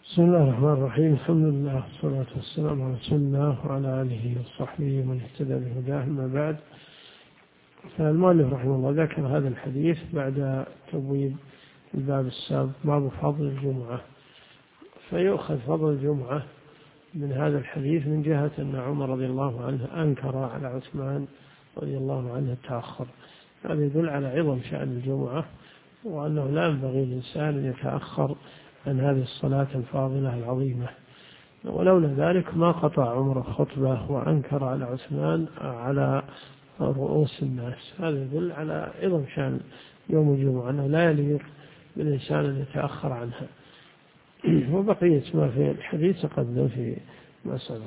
بسم الله الرحمن الرحيم. الحمد لله والصلاة والسلام على رسول الله وعلى آله وصحبه ومن اهتدى بهداه. أما بعد، فالمؤلف رحمه الله ذكر هذا الحديث بعد تبويب الباب السابق، باب فضل الجمعة. فيؤخذ فضل الجمعة من هذا الحديث من جهة أن عمر رضي الله عنه أنكر على عثمان رضي الله عنه التأخر. هذا يدل على عظم شأن الجمعة، وأنه لا ينبغي للإنسان أن يتأخر عن هذه الصلاة الفاضلة العظيمة. ولولا ذلك ما قطع عمر الخطبة وأنكر على عثمان على رؤوس الناس. هذا يدل على عظم شأن يوم الجمعة، أنه لا يليق بالإنسان أن يتأخر عنها. وبقية ما في الحديث تقدم في مسألة.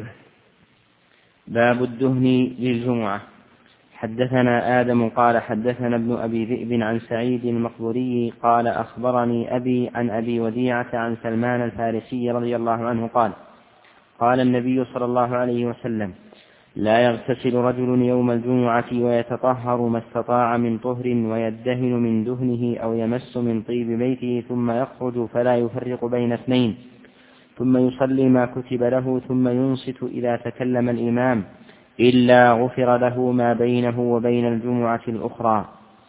باب الدهن للجمعة. حدثنا آدم قال حدثنا ابن أبي ذئب عن سعيد المقبوري قال أخبرني أبي عن أبي وديعة عن سلمان الفارسي رضي الله عنه قال قال النبي صلى الله عليه وسلم: لا يغتسل رجل يوم الجمعة ويتطهر ما استطاع من طهر ويدهن من دهنه أو يمس من طيب بيته ثم يخرج فلا يفرق بين اثنين ثم يصلي ما كتب له ثم ينصت إذا تكلم الإمام إلا غفر له ما بينه وبين الجمعة الأخرى.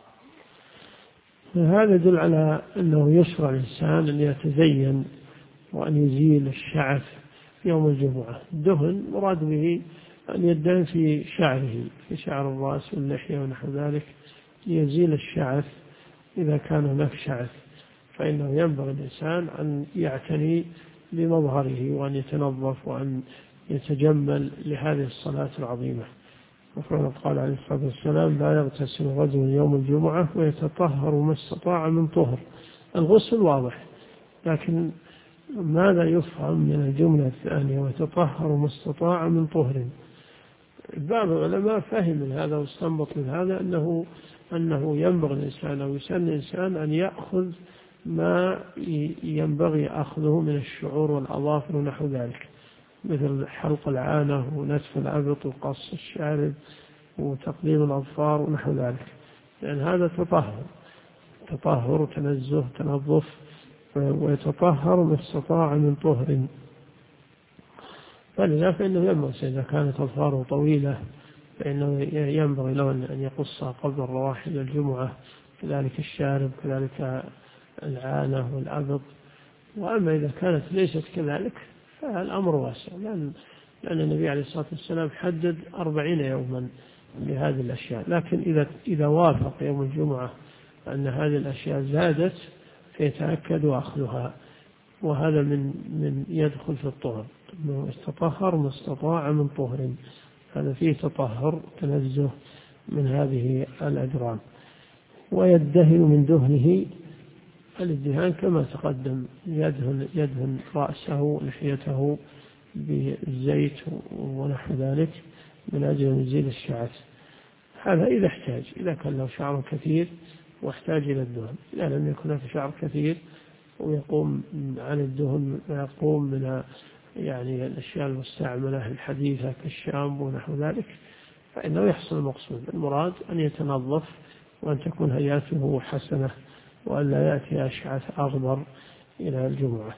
هذا يدل على أنه يشرع الإنسان أن يتزين وأن يزيل الشعث يوم الجمعة. الدهن مراد به أن يدهن في شعره، في شعر الرأس واللحية ونحو ذلك، ليزيل الشعث إذا كان هناك شعث. فإنه ينبغي الإنسان أن يعتني بمظهره وأن يتنظف وأن يتجمل لهذه الصلاة العظيمة. وقد قال عليه الصلاة والسلام: لا يغتسل رجل يوم الجمعة ويتطهر ما استطاع من طهر. الغسل واضح، لكن ماذا يفهم من الجملة الثانية ويتطهر ما استطاع من طهر؟ بعض العلماء فهم من هذا واستنبط من هذا أنه ينبغي الإنسان أو يسن الإنسان أن يأخذ ما ينبغي أخذه من الشعور والأظافر ونحو ذلك، مثل حلق العانة ونتف العبط وقص الشارب وتقليم الأظفار ونحو ذلك، لأن هذا تطهر وتنزه تنظف. ويتطهر ما استطاع من طهر. فلذا فإنه ينبغي إذا كانت أظفاره طويلة فإنه ينبغي له أن يقصها قبل الرواح إلى الجمعة، كذلك الشارب، كذلك العانة والعبط. وأما إذا كانت ليست كذلك فالأمر واسع، لأن النبي عليه الصلاة والسلام حدد 40 يوما لهذه الأشياء. لكن إذا وافق يوم الجمعة أن هذه الأشياء زادت فيتأكد أخذها، وهذا من يدخل في الطهر، أنه يتطهر ما استطاع من طهر. هذا فيه تطهر تنزه من هذه الأجرام. ويدهن من دهنه، الادهان كما تقدم، يدهن رأسه لحيته بالزيت ونحو ذلك من أجل أن يزيل الشعث. هذا إذا احتاج، إذا كان له شعر كثير واحتاج إلى الدهن. إذا لم يكن له شعر كثير ويقوم عن الدهن ويقوم من الأشياء المستعملة الحديثة كالشامبو ونحو ذلك، فإنه يحصل المقصود. المراد أن يتنظف وأن تكون هيئته حسنة وأن لا يأتي أشعث أغبر إلى الجمعة.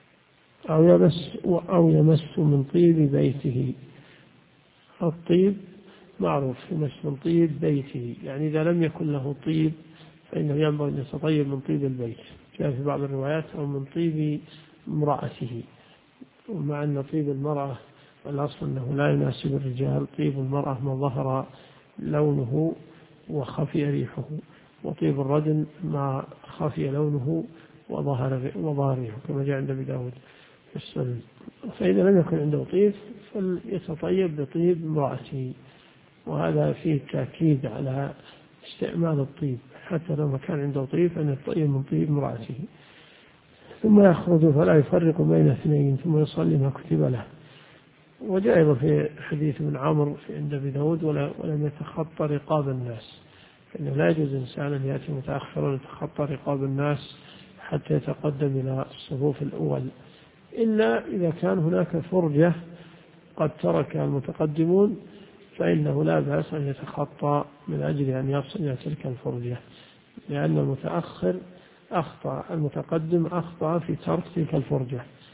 أو يمس من طيب بيته. الطيب معروف، يمس من طيب بيته، يعني إذا لم يكن له طيب فإنه ينبغي أن يتطيب من طيب البيت. جاء في بعض الروايات أو من طيب امرأته، ومع أن طيب المرأة الأصل أنه لا يناسب الرجال. طيب المرأة ما ظهر لونه وخفي ريحه، وطيب الرجل ما خفي لونه وظهر ريحه، كما جاء عند أبي داود في السنن. فإذا لم يكن عنده طيب فليتطيب بطيب امرأته. وهذا فيه تأكيد على استعمال الطيب، حتى لو ما كان عنده طيب فإن يتطيب من طيب امرأته. ثم يخرج فلا يفرق بين اثنين ثم يصلي ما كتب له. وجاء أيضا في حديث ابن عمرو عند أبي داود: ولم يتخطى رقاب الناس. فإنه لا يجوز إنسان أن يأتي متأخرا يتخطى رقاب الناس حتى يتقدم إلى الصفوف الأول، إلا إذا كان هناك فرجة قد ترك المتقدمون، فإنه لا بأس أن يتخطى من أجل أن يصل إلى تلك الفرجة، لأن المتأخر أخطأ، المتقدم أخطأ في ترك تلك الفرجة.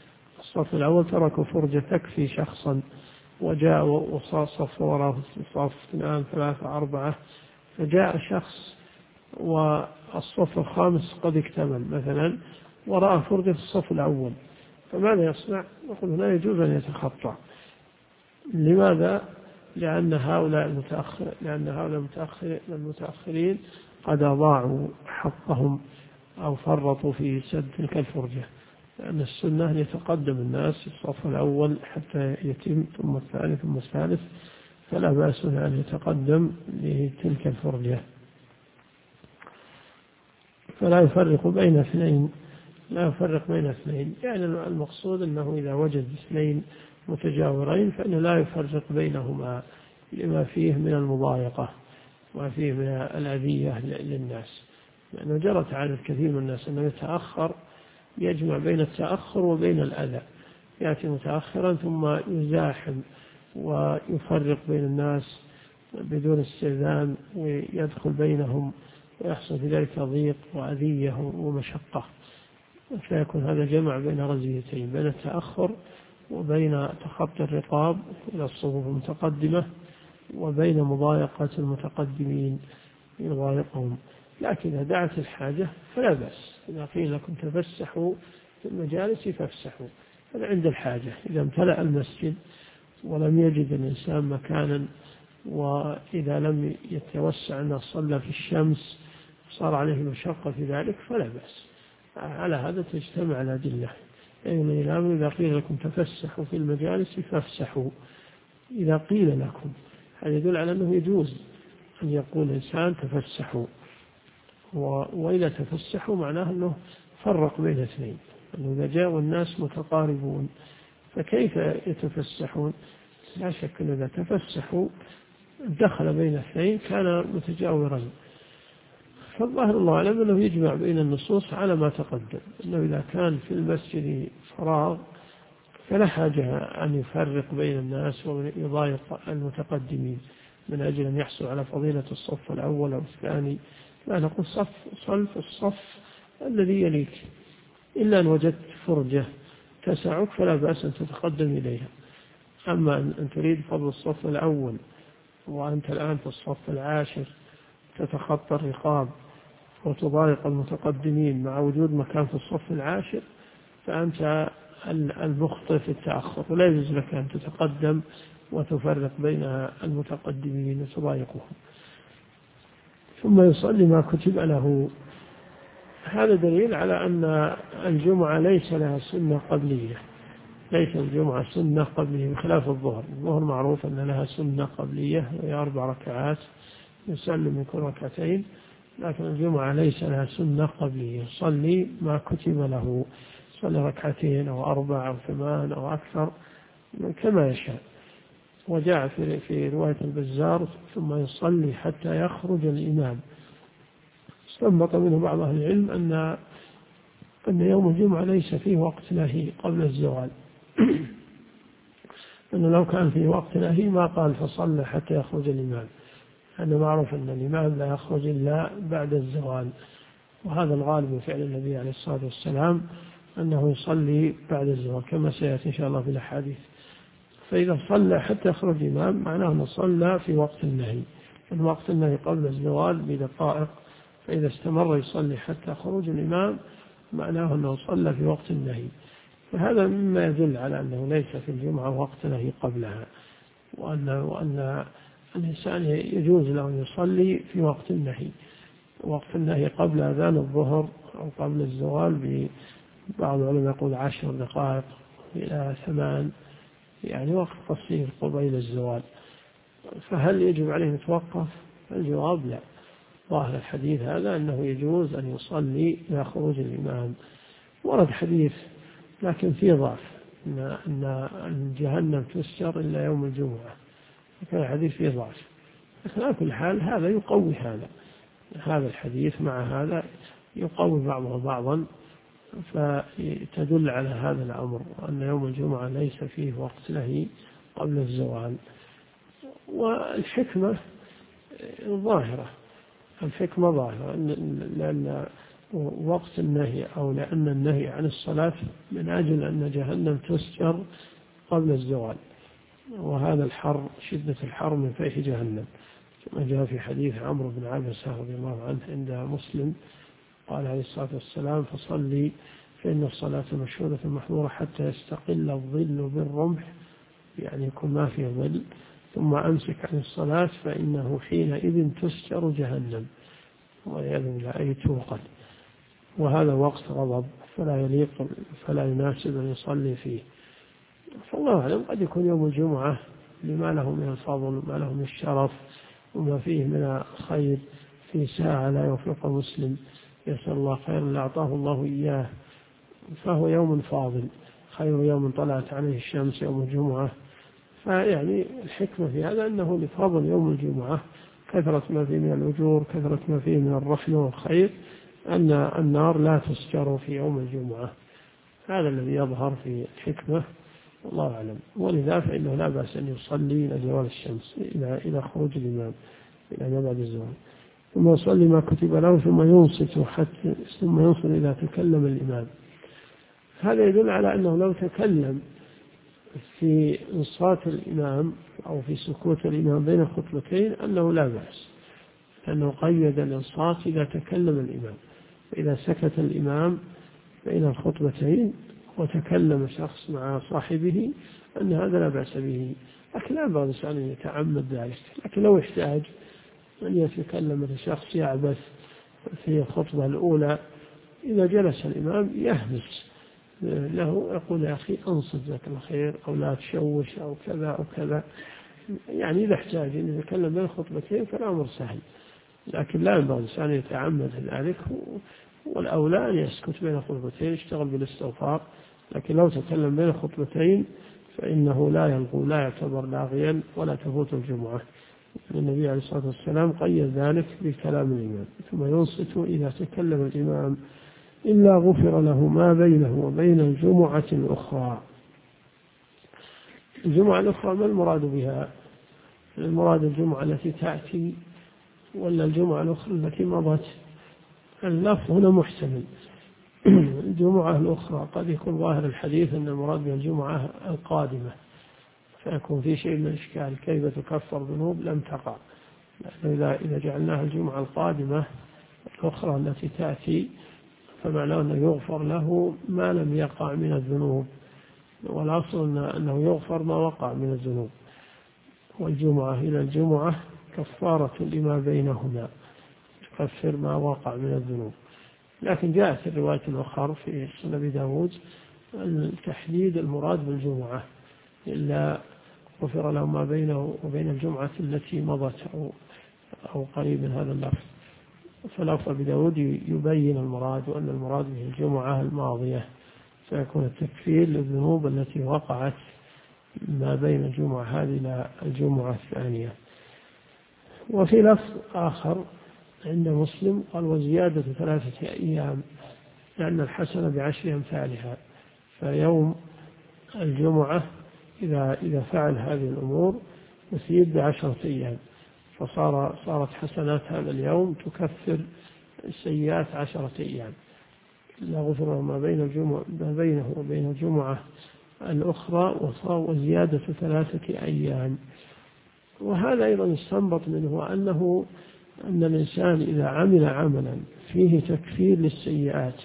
الصف الأول تركوا فرجة تكفي شخصا، وجاء وصف وراءه صف 2 3 4، فجاء شخص والصف الخامس قد اكتمل مثلا ورأى فرجة الصف الأول، فماذا يصنع؟ نقول لا يجوز أن يتخطى. لماذا؟ لأن هؤلاء المتأخرين قد أضاعوا حقهم أو فرطوا في سد تلك الفرجة، لأن السنة أن يتقدم الناس في الصف الأول حتى يتم، ثم الثاني ثم الثالث، فلا بأس أن يتقدم لتلك الفرجة. فلا يفرق بين اثنين، يعني المقصود أنه إذا وجد 2 متجاورين فإنه لا يفرق بينهما لما فيه من المضايقة وما فيه من الأذية للناس، لأنه جرت عادة كثير من الناس أنه يتأخر، يجمع بين التأخر وبين الأذى، يأتي متأخرا ثم يزاحم ويفرق بين الناس بدون استئذان ويدخل بينهم، ويحصل في ذلك ضيق وأذية ومشقة، فيكون هذا جمع بين رزيتين، بين التأخر وبين تخطي الرقاب إلى الصفوف المتقدمة، وبين مضايقة المتقدمين يضايقهم. لكن إذا دعت الحاجة فلا بأس، إذا قيل لكم تفسحوا في المجالس فافسحوا، هذا عند الحاجة. إذا امتلأ المسجد ولم يجد الإنسان مكانا، وإذا لم يتوسع أن صلى في الشمس صار عليه مشقة في ذلك فلا بأس. على هذا تجتمع الأدلة. يعني إذا قيل لكم تفسحوا في المجالس فافسحوا، إذا قيل لكم، هذا يدل على أنه يجوز أن يقول الإنسان تفسحوا، وإذا تفسحوا معناه أنه فرق بين 2، أنه إذا جاءوا الناس متقاربون فكيف يتفسحون؟ لا شك أنه إذا تفسحوا دخل بين 2 كان متجاورين. فالظاهر الله أعلم أنه يجمع بين النصوص على ما تقدم، أنه إذا كان في المسجد فراغ فلا حاجة أن يفرق بين الناس ويضايق المتقدمين من أجل أن يحصل على فضيلة الصف الأول أو الثاني. لا، نقول صلف الصف الذي يليك، إلا أن وجدت فرجة تسعك فلا بأس أن تتقدم إليها. أما أن تريد فضل الصف الأول وأنت الآن في الصف العاشر تتخطى الرقاب وتضايق المتقدمين مع وجود مكان في الصف العاشر، فأنت المخطئ في التأخر، ولا يجوز لك أن تتقدم وتفرق بين المتقدمين وتضايقهم. ثم يصلي ما كتب له. هذا دليل على أن الجمعة ليس لها سنة قبلية، ليس الجمعة سنة قبلية بخلاف الظهر. الظهر معروف أن لها سنة قبلية وهي 4 ركعات يسلم من كل 2 ركعات، لكن الجمعة ليس لها سنة قبلية. صلي ما كتب له، صلي 2 ركعات أو 4 أو 8 أو أكثر كما يشاء. وجاء في رواية البزار ثم يصلي حتى يخرج الإمام. استنبط منه بعض أهل العلم أن يوم الجمعة ليس فيه وقت نهي قبل الزوال أنه لو كان فيه وقت نهي ما قال فصلى حتى يخرج الإمام، أنه معروف أن الإمام لا يخرج إلا بعد الزوال، وهذا الغالب من فعل النبي عليه الصلاة والسلام أنه يصلي بعد الزوال كما سيأتي إن شاء الله في الأحاديث. فإذا صلى حتى يخرج الإمام معناه أنه صلى في وقت النهي، الوقت النهي قبل الزوال بدقائق، فإذا استمر يصلي حتى خروج الإمام معناه أنه صلى في وقت النهي. فهذا مما يدل على أنه ليس في الجمعة وقت نهي قبلها، وأن الإنسان يجوز له أن يصلي في وقت النهي. وقت النهي قبل أذان الظهر أو قبل الزوال، بعض العلماء يقول 10 دقائق إلى 8، يعني وقت قصير قبيل الزوال. فهل يجب عليه يتوقف؟ الجواب لا. ظاهر الحديث هذا أنه يجوز أن يصلي إلى خروج الإمام. ورد حديث لكن فيه ضعف أن جهنم تسجر إلا يوم الجمعة، كان الحديث فيه ضعف. لكن على كل حال هذا يقوي هذا الحديث مع هذا يقوي بعضه بعضا، فتدل على هذا الأمر أن يوم الجمعة ليس فيه وقت نهي قبل الزوال. والحكمة ظاهرة، لأن وقت النهي أو لأن النهي عن الصلاة من أجل أن جهنم تسجر قبل الزوال، وهذا الحر شدة الحر من فيح جهنم، كما جاء في حديث عمرو بن عبسة رضي الله عنه عند مسلم قال عليه الصلاة والسلام: فصلي فإن الصلاة مشهودة محظورة حتى يستقل الظل بالرمح، يعني يكون ما فيه ظل، ثم أمسك عن الصلاة فإنه حينئذ تسجر جهنم، والعياذ بالله، أي توقد. وهذا وقت غضب فلا يليق فلا يناسب أن يصلي فيه. فالله أعلم، قد يكون يوم الجمعة لما له من الفضل وما له من الشرف وما فيه من الخير في ساعة لا يوفق مسلم يسأل الله خيرا لأعطاه الله إياه، فهو يوم فاضل خير يوم طلعت عليه الشمس يوم الجمعة. فيعني الحكمة في هذا أنه لفضل يوم الجمعة، كثرة ما فيه من الأجور، كثرة ما فيه من الرحمة والخير، أن النار لا تسجر في يوم الجمعة. هذا الذي يظهر في الحكمة، والله أعلم. ولذا فإنه لا بأس أن يصلي إلى زوال الشمس، إلى خروج الإمام، إلى ما بعد الزوال، ثم يصلي ما كتب له ثم ينصت إذا تكلم الإمام. هذا يدل على أنه لو تكلم في إنصات الإمام أو في سكوت الإمام بين الخطبتين أنه لا بأس، لأنه قيد الإنصات إذا تكلم الإمام. فإذا سكت الإمام بين الخطبتين وتكلم شخص مع صاحبه أن هذا لا بأس به، لكن لا بأس أن يتعمد ذلك. لكن لو احتاج أن يتكلم شخص يعبث في الخطبة الأولى، إذا جلس الإمام يهمس له يقول: يا أخي أنصت جزاك الله خير، أو لا تشوش، أو كذا أو كذا. يعني إذا احتاج أن يتكلم بين الخطبتين فالأمر سهل، لكن لا ينبغي الإنسان يتعمد ذلك، والأولى أن يسكت بين الخطبتين، يشتغل بالاستغفار. لكن لو تكلم بين الخطبتين فإنه لا يلغو، لا يعتبر لاغيا ولا تفوت الجمعة. النبي عليه الصلاة والسلام قيد ذلك بكلام الإمام: ثم ينصت إذا تكلم الإمام إلا غفر له ما بينه وبين الجمعة الأخرى. الجمعة الأخرى ما المراد بها؟ المراد الجمعة التي تأتي ولا الجمعة الأخرى التي مضت؟ اللفظ هنا محتمل. الجمعة الأخرى قد يكون ظاهر الحديث أن المراد بها الجمعة القادمة، فيكون في شيء من الإشكال: كيف تكفر ذنوب لم تقع؟ إذا جعلناها الجمعة القادمة الأخرى التي تأتي فمعناه أنه يغفر له ما لم يقع من الذنوب، والأصل أنه يغفر ما وقع من الذنوب. والجمعة إلى الجمعة كفارة لما بينهما، تكفر ما وقع من الذنوب. لكن جاءت الرواية الأخرى في سنن أبي داود تحديد المراد بالجمعة: إلا غفر له ما بينه وبين الجمعة التي مضت أو قريب من هذا اللفظ. فلفظ أبي داود يبين المراد، وأن المراد به الجمعة الماضية، فيكون التكفير للذنوب التي وقعت ما بين الجمعة هذه إلى الجمعة الثانية. وفي لفظ آخر عند مسلم قال: وزيادة 3 أيام، لأن الحسنة ب10 أمثالها. فيوم الجمعة إذا فعل هذه الأمور يزيد ب10 أيام، فصارت حسنات هذا اليوم تكفر السيئات 10 أيام. لا غفر ما بينه وبين الجمعة الأخرى، وزيادة 3 أيام. وهذا أيضا يستنبط منه أن الإنسان إذا عمل عملا فيه تكفير للسيئات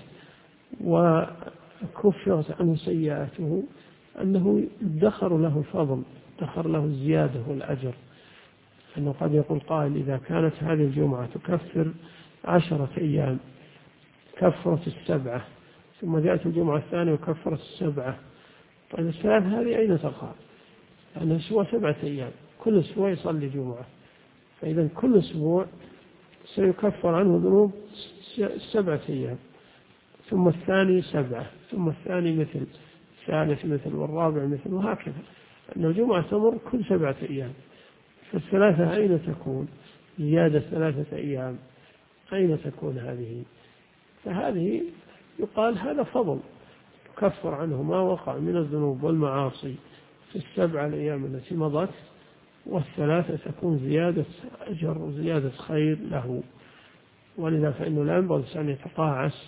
وكفرت عنه سيئاته أنه ادخر له الفضل، ادخر له الزيادة والأجر. أنه قد يقول قائل: إذا كانت هذه الجمعة تكفر 10 أيام كفرت 7، ثم جاءت الجمعة الثانية وكفرت 7، طيب الثلاث هذه أين تقع؟ لأن الأسبوع 7 أيام، كل أسبوع يصلي جمعة، فإذا كل أسبوع سيكفر عنه ذنوب 7 أيام، ثم الثاني 7، ثم الثاني مثل، الثالث مثل، والرابع مثل، وهكذا. أن الجمعة تمر كل 7 أيام، فالثلاثة أين تكون؟ زيادة 3 أيام أين تكون هذه؟ فهذه يقال هذا فضل تكفر عنه ما وقع من الذنوب والمعاصي في 7 الأيام التي مضت، والثلاثة تكون زيادة أجر وزيادة خير له. ولذا فإنه لا ينبغي أن يتقاعس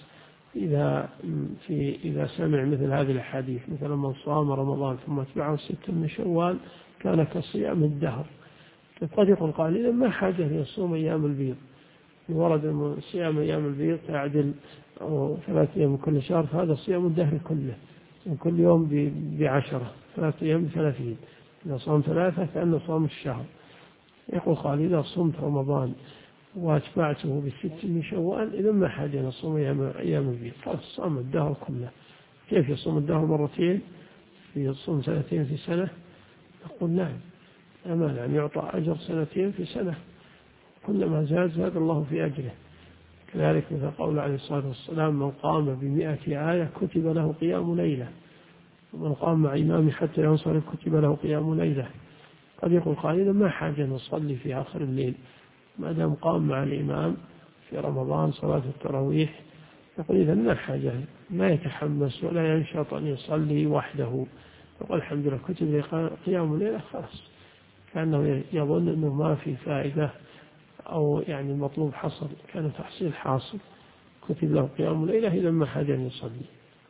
إذا سمع مثل هذه الأحاديث، مثلا من صام رمضان ثم اتبعه 6 من شوال كان كصيام الدهر. قد يقول قال إذا ما حاجة ليصوم أيام البيض، ورد صيام أيام البيض تعدل 3 أيام من كل شهر، فهذا صيام الدهر كله، من كل يوم ب10، 3 أيام ب30، إذا صام 3 كأنه صام الشهر. يقول قال إذا صمت رمضان واتبعته ب6 من شوال إذا ما حاجة نصوم أيام البيض، قال صام الدهر كله. كيف يصوم الدهر مرتين؟ يصوم 2 في سنة؟ يقول نعم، أمان أن يعطى أجر 2 في سنة، كلما زاد الله في أجره. كذلك مثل قول عليه الصلاة والسلام من قام ب100 آية كتب له قيام ليلة، ومن قام مع إمامه حتى ينصرف كتب له قيام ليلة. قد يقول قائلا ما حاجة نصلي في آخر الليل ما دام قام مع الإمام في رمضان صلاة التراويح، يقول إذا ما حاجة، ما يتحمس ولا ينشط أن يصلي وحده، يقول الحمد لله كتب لي قيام الليلة، خلاص، كأنه يظن أنه ما في فائدة أو يعني المطلوب حصل، كان تحصيل حاصل، كتب له قيام الليلة إذا ما حاجة أن يصلي.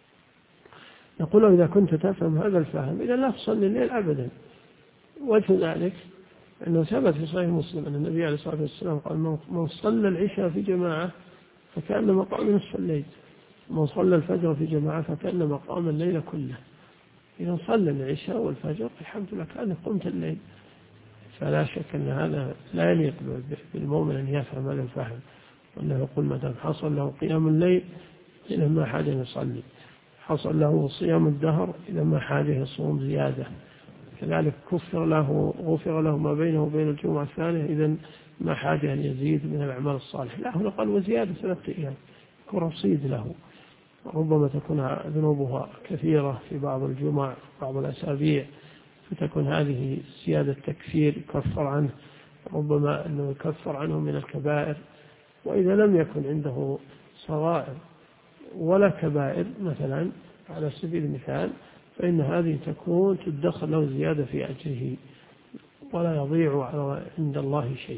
نقول إذا كنت تفهم هذا الفهم إذا لا تصلي الليل أبدا. وجه ذلك أنه ثبت في صحيح مسلم أن النبي عليه الصلاة والسلام قال من صلى العشاء في جماعة فكأنما قام نصف الليل، من صلى الفجر في جماعة فكأنما قام الليل كله. إذا صلى العشاء والفجر الحمد لله كأنك قمت الليل. فلا شك أن هذا لا يليق بالمؤمن أن يفهم هذا الفهم، وأنه يقول ما دام حصل له قيام الليل إذا ما حاجة يصلي، حصل له صيام الدهر إذا ما حاجة يصوم زيادة، كذلك غفر له ما بينه وبين الجمعة الثانية إذا ما حاجة أن يزيد من الأعمال الصالحة. لا، هنا قال وزيادة 3 أيام، يكون رصيد له. ربما تكون ذنوبها كثيرة في بعض الجمع بعض الأسابيع، فتكون هذه زيادة تكفير يكفر عنه، ربما أنه يكفر عنه من الكبائر. وإذا لم يكن عنده صغائر ولا كبائر مثلا على سبيل المثال، فإن هذه تكون تدخل له زيادة في أجره ولا يضيع عند الله شيء.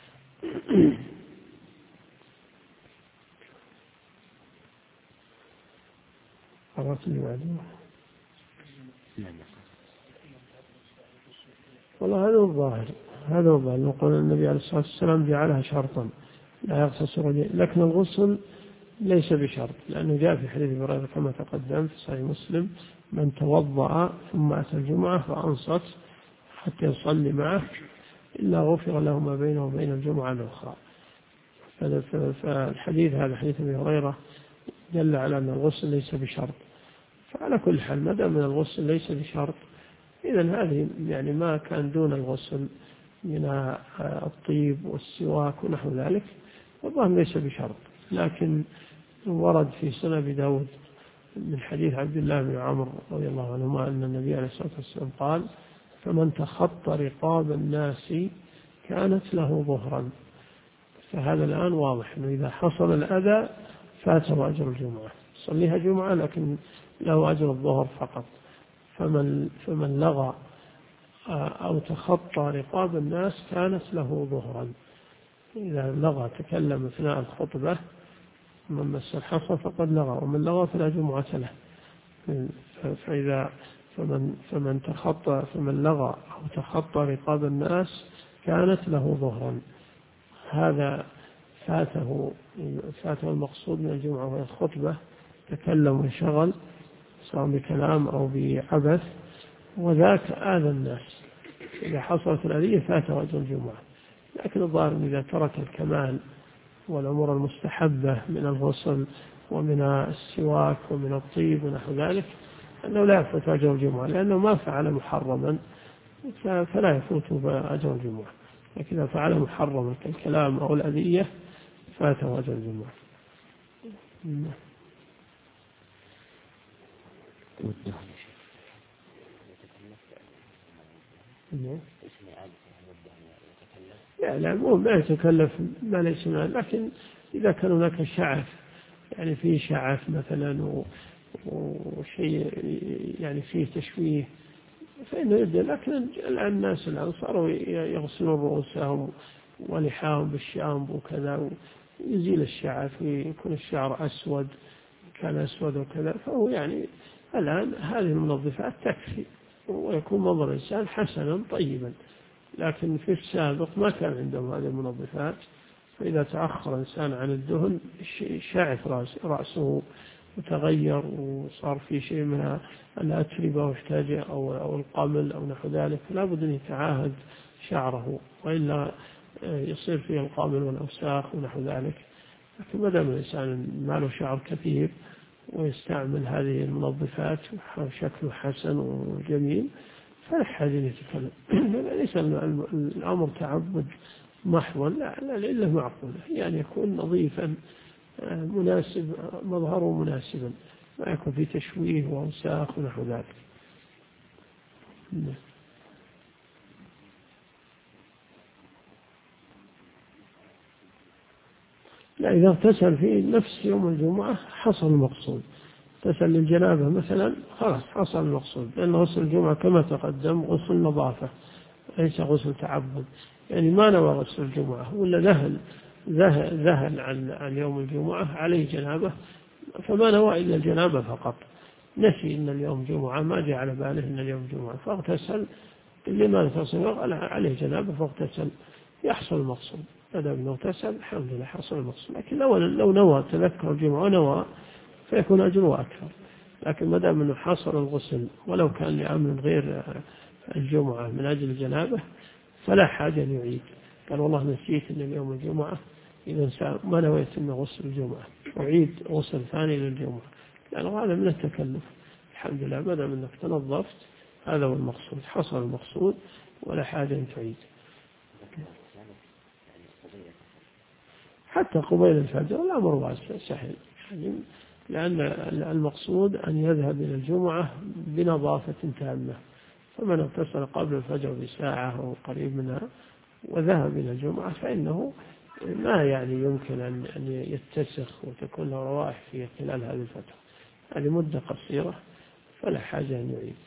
والله هذا هو الظاهر نقول النبي عليه الصلاة والسلام جعلها شرطا لا يغتسل، لكن الغسل ليس بشرط، لأنه جاء في حديث أبي هريرة كما تقدم في صحيح مسلم من توضأ ثم أتى الجمعة فأنصت حتى يصلي معه إلا غفر له ما بينه وبين الجمعة الأخرى. فالحديث هذا حديث أبي هريرة دل على أن الغسل ليس بشرط. فعلى كل حال ما دام الغسل ليس بشرط، إذن هذه يعني ما كان دون الغسل من الطيب والسواك ونحو ذلك والله ليس بشرط. لكن ورد في سنن أبي داود من حديث عبد الله بن عمرو رضي الله عنهما أن النبي عليه الصلاة والسلام قال فمن تخطى رقاب الناس كانت له ظهرا. فهذا الآن واضح أنه إذا حصل الأذى فاته أجر الجمعة، صليها جمعة لكن له أجر الظهر فقط. فمن لغى أو تخطى رقاب الناس كانت له ظهرا. إذا لغى تكلم أثناء الخطبة من مس الحصى فقد لغى، ومن لغى فلا جمعة له. فمن لغى أو تخطى رقاب الناس كانت له ظهرا، هذا فاته المقصود من الجمعة وهي الخطبة، تكلم وانشغل سواء بكلام أو بعبث، وذاك آذى الناس. إذا حصلت الأذية فاته أجر الجمعة. لكن الظاهر إذا ترك الكمال والأمور المستحبة من الغسل ومن السواك ومن الطيب ونحو ذلك أنه لا يفوت أجر الجمعة، لأنه ما فعل محرما فلا يفوت أجر الجمعة. لكن إذا فعل محرما كالكلام أو الأذية فاته أجر الجمعة. لا مو ما يتكلف ما ليس منه، لكن إذا كان هناك شعث يعني فيه شعث مثلا وشيء يعني فيه تشويه فإنه يبدأ. لكن الآن الناس الآن صاروا يغسلون رؤوسهم ولحاهم بالشامبو وكذا يزيل الشعر ويكون الشعر أسود، كان أسود وكذا، فهو يعني الآن هذه المنظفات تكفي ويكون منظر الإنسان حسنا طيبا. لكن في السابق ما كان عندهم هذه المنظفات، فإذا تأخر الإنسان عن الدهن شعث رأسه وتغير وصار في شيء من الأتربة واحتاج أو القمل أو نحو ذلك، فلا بد أن يتعاهد شعره وإلا يصير فيه القمل والأوساخ ونحو ذلك. لكن ما دام الإنسان ما له شعر كثير ويستعمل هذه المنظفات وشكله حسن وجميل فلا حاجة يتكلم. ليس الأمر تعبد محضا، لا إلا معقولة، يعني يكون نظيفا مناسب، مظهره مناسبا، ما يكون في تشويه وأوساخ ونحو ذلك. لا، إذا اغتسل في نفس يوم الجمعة حصل المقصود. اغتسل للجنابة مثلا خلاص حصل المقصود، لأن غسل الجمعة كما تقدم غسل نظافة ليس غسل تعبد. يعني ما نوى غسل الجمعة ولا ذهل عن يوم الجمعة عليه جنابة، فما نوى إلا الجنابة فقط، نسي إن اليوم جمعة، ما جاء على باله إن اليوم جمعة فاغتسل، اللي ما اغتسل عليه جنابة فاغتسل، يحصل المقصود. هذا أنه اغتسل الحمد لله حصل المقصود. لكن لو نوى تذكر الجمعة ونوى فيكون أجره أكثر. لكن ما دام أنه حصل الغسل ولو كان لأمر غير الجمعة من أجل الجنابة فلا حاجة أن يعيد. قال والله نسيت أن اليوم الجمعة، إذا ما نويت أنه غسل الجمعة أعيد غسل ثاني للجمعة، لأن هذا من التكلف. الحمد لله ما دام أنك تنظفت هذا هو المقصود، حصل المقصود ولا حاجة أن تعيد. حتى قبيل الفجر الأمر واسع سهل، لأن المقصود أن يذهب إلى الجمعة بنظافة تامة. فمن اغتسل قبل الفجر بساعة أو قريب منها وذهب إلى الجمعة فإنه ما يعني يمكن أن يتسخ وتكون له روائح في خلال هذه الفترة، هذه مدة قصيرة فلا حاجة أن يعيد.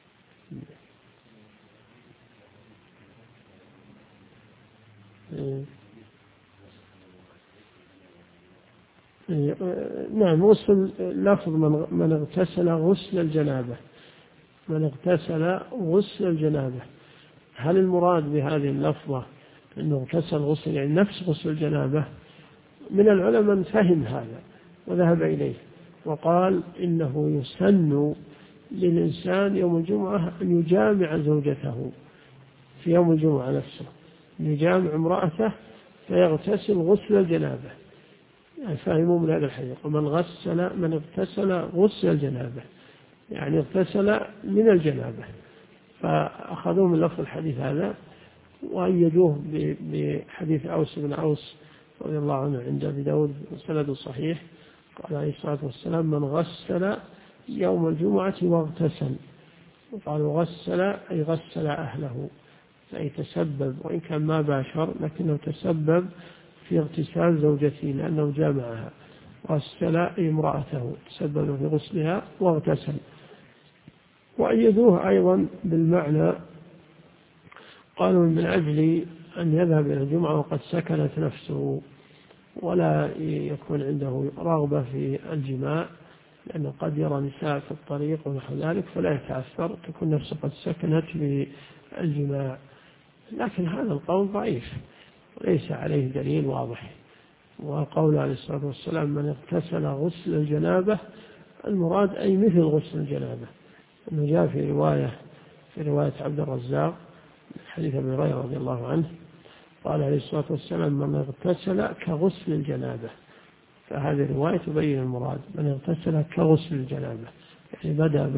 نعم، غسل لفظ من اغتسل غسل الجنابة، من اغتسل غسل الجنابة، هل المراد بهذه اللفظة أنه اغتسل غسل يعني نفس غسل الجنابة؟ من العلماء من فهم هذا وذهب إليه وقال إنه يسن للإنسان يوم الجمعة أن يجامع زوجته في يوم الجمعة نفسه، أن يجامع امرأته فيغتسل غسل الجنابة. يعني فهموا من هذا الحديث من اغتسل غسل الجنابة يعني اغتسل من الجنابة، فأخذوه من لفظ الحديث هذا وأيدوه بحديث أوس بن أوس رضي الله عنه عند أبي داود سند صحيح، قال عليه الصلاة والسلام من غسل يوم الجمعة واغتسل، وقالوا غسل أي غسل أهله، أي تسبب وإن كان ما باشر لكنه تسبب في اغتسال زوجته لأنه جامعها، غسل أي امرأته تسبب في غسلها واغتسل. وأيدوه أيضا بالمعنى قالوا من أجل أن يذهب إلى الجمعة وقد سكنت نفسه ولا يكون عنده رغبة في الجماع، لأنه قد يرى نساء في الطريق ونحو ذلك فلا يتأثر، تكون نفسه قد سكنت بالجماع. لكن هذا القول ضعيف وليس عليه دليل واضح. وقول عليه الصلاة والسلام من اغتسل غسل الجنابة المراد أي مثل غسل الجنابة، أنه جاء في رواية عبد الرزاق حديث أبي هريرة رضي الله عنه قال عليه الصلاة والسلام من اغتسل كغسل الجنابة، فهذه الرواية تبين المراد من اغتسل كغسل الجنابة، يعني بدأ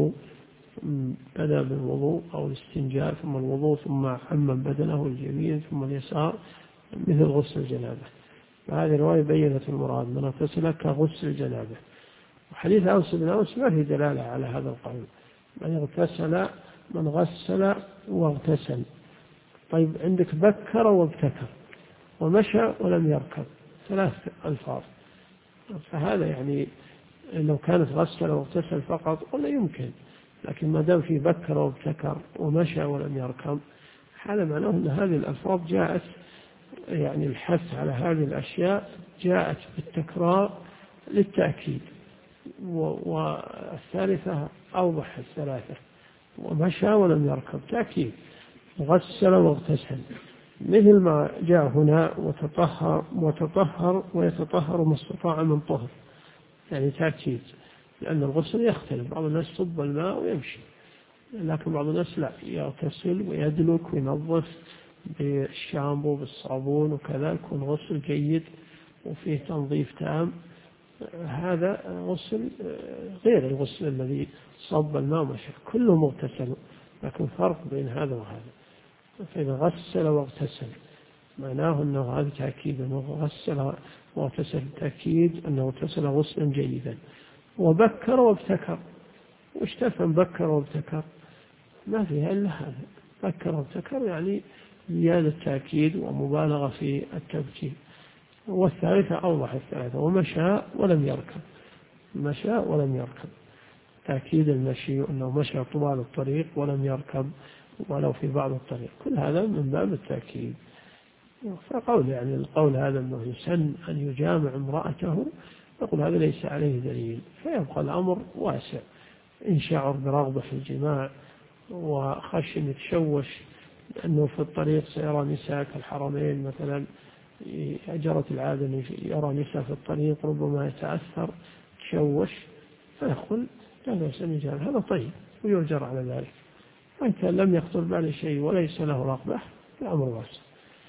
بالوضوء أو الاستنجاء ثم الوضوء ثم عمم بدنه اليمين ثم اليسار مثل غسل الجنابة، فهذه الرواية بينت المراد من اغتسل كغسل الجنابة. وحديث أوس بن أوس ما في دلالة على هذا القول، من غسل واغتسل. طيب عندك بكر وابتكر ومشى ولم يركب 3 ألفاظ، فهذا يعني لو كانت غسل واغتسل فقط قلنا يمكن، لكن ما دام في بكر وابتكر ومشى ولم يركب هذا معناه أن هذه الألفاظ جاءت يعني الحث على هذه الأشياء جاءت بالتكرار للتأكيد. والثالثة أوضح الثلاثة، ومشى ولم يركب تأكيد، غسل واغتسل، مثل ما جاء هنا وتطهر ويتطهر ما استطاع من طهر، يعني تأكيد، لأن الغسل يختلف، بعض الناس صب الماء ويمشي، لكن بعض الناس لا، يغتسل ويدلك وينظف بالشامبو بالصابون وكذا، يكون غسل جيد وفيه تنظيف تام. هذا غسل غير الغسل الذي صب الماء ومشى، كله مغتسل، لكن فرق بين هذا وهذا. فإذا غسل واغتسل معناه أنه هذا تأكيد أنه غسل واغتسل، تأكيد أنه اغتسل غسلا جيدا. وبكر وابتكر، وش تفهم بكر وابتكر؟ ما فيها إلا هذا، بكر وابتكر يعني زيادة تأكيد ومبالغة في التبكير. والثالثة أوضح الثالثة، ومشى ولم يركب، مشى ولم يركب، تأكيد المشي أنه مشى طوال الطريق ولم يركب ولو في بعض الطريق، كل هذا من باب التأكيد. فقول يعني القول هذا أنه يسن أن يجامع امرأته، يقول هذا ليس عليه دليل، فيبقى الأمر واسع. إن شعر برغبة في الجماع وخش أن يتشوش أنه في الطريق سيرى نساء كالحرمين مثلا، جرت العادة أن يرى نساء في الطريق ربما يتأثر تشوش، فيقول لا بأس أن يجامع، هذا طيب ويؤجر على ذلك. وإن كان لم يخطر بعد شيء وليس له رغبة الأمر واسع.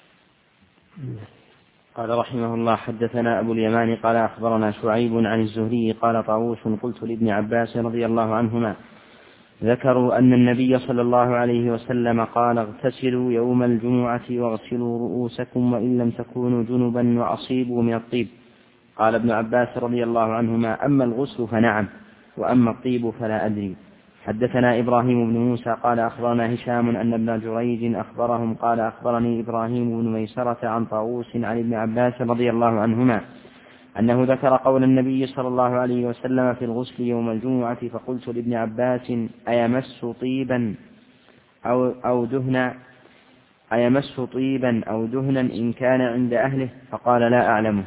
قال رحمه الله: حدثنا أبو اليمان قال أخبرنا شعيب عن الزهري قال طاووس: قلت لابن عباس رضي الله عنهما: ذكروا أن النبي صلى الله عليه وسلم قال: اغتسلوا يوم الجمعة واغسلوا رؤوسكم وإن لم تكونوا جنبا وأصيبوا من الطيب. قال ابن عباس رضي الله عنهما: أما الغسل فنعم، وأما الطيب فلا أدري. حدثنا إبراهيم بن موسى قال أخبرنا هشام أن ابن جريج أخبرهم قال أخبرني إبراهيم بن ميسرة عن طاووس عن ابن عباس رضي الله عنهما أنه ذكر قول النبي صلى الله عليه وسلم في الغسل يوم الجمعة، فقلت لابن عباس: أيمس طيبا أو دهنا إن كان عند أهله؟ فقال: لا أعلمه.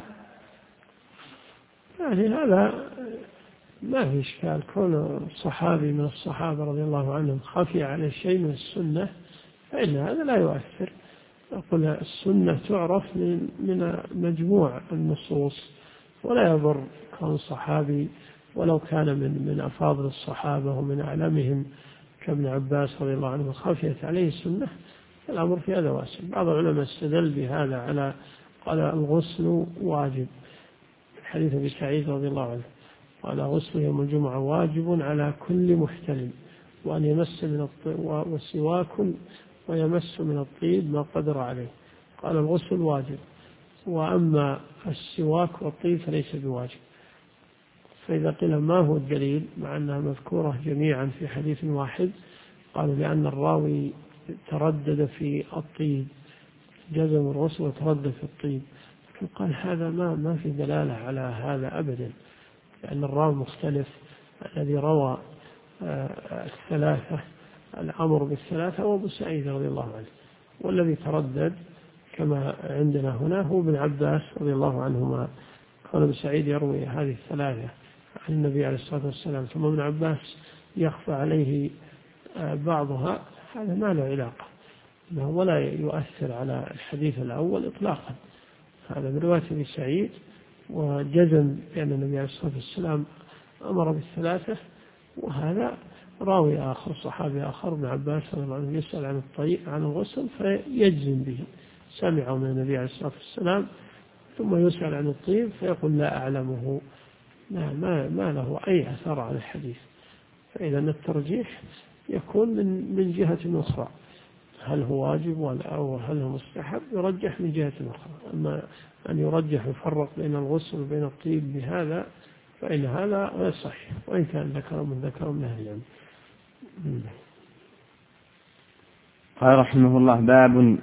يعني هذا ما في إشكال، كون صحابي من الصحابة رضي الله عنهم خفي على شيء من السنة فإن هذا لا يؤثر. أقول السنة تعرف من مجموع النصوص، ولا يضر كون صحابي ولو كان من أفاضل الصحابة ومن أعلمهم كابن عباس رضي الله عنه خفيت عليه السنة، الأمر في هذا واسع. بعض العلماء استدل بهذا على قال الغسل واجب، حديث أبي سعيد رضي الله عنه قال: غسل يوم الجمعة واجب على كل محتلم، وأن يمس من الطيب والسواك ويمس من الطيب ما قدر عليه. قال الغسل واجب، وأما السواك والطيب فليس بواجب. فإذا قيل ما هو الدليل مع أنها مذكورة جميعا في حديث واحد، قالوا لأن الراوي تردد في الطيب، جزم الغسل وتردد في الطيب. قال هذا ما في دلالة على هذا أبدا، لأن الراوي مختلف، الذي روى الثلاثة الأمر بالثلاثة هو أبو سعيد رضي الله عنه، والذي تردد كما عندنا هنا هو ابن عباس رضي الله عنهما. كان ابن سعيد يروي هذه الثلاثة عن النبي عليه الصلاة والسلام، ثم ابن عباس يخفى عليه بعضها، هذا ما له علاقة ولا يؤثر على الحديث الأول إطلاقا. هذا من رواية ابن سعيد، وجزم بأن النبي عليه الصلاة والسلام أمر بالثلاثة. وهذا راوي آخر صحابي آخر ابن عباس رضي الله عنه يسأل عن الطيب عن الغسل فيجزم به، سمعه من النبي عليه الصلاة والسلام، ثم يسأل عن الطيب فيقول لا أعلمه، ما له أي أثر على الحديث. فإذا الترجيح يكون من جهة أخرى، هل هو واجب أو هل هو مستحب، يرجح من جهة أخرى. أما أن يرجح يفرق بين الغسل وبين الطيب بهذا فإن هذا غير صحيح، وإن كان ذكر من أهل العلم. قال رحمه الله: باب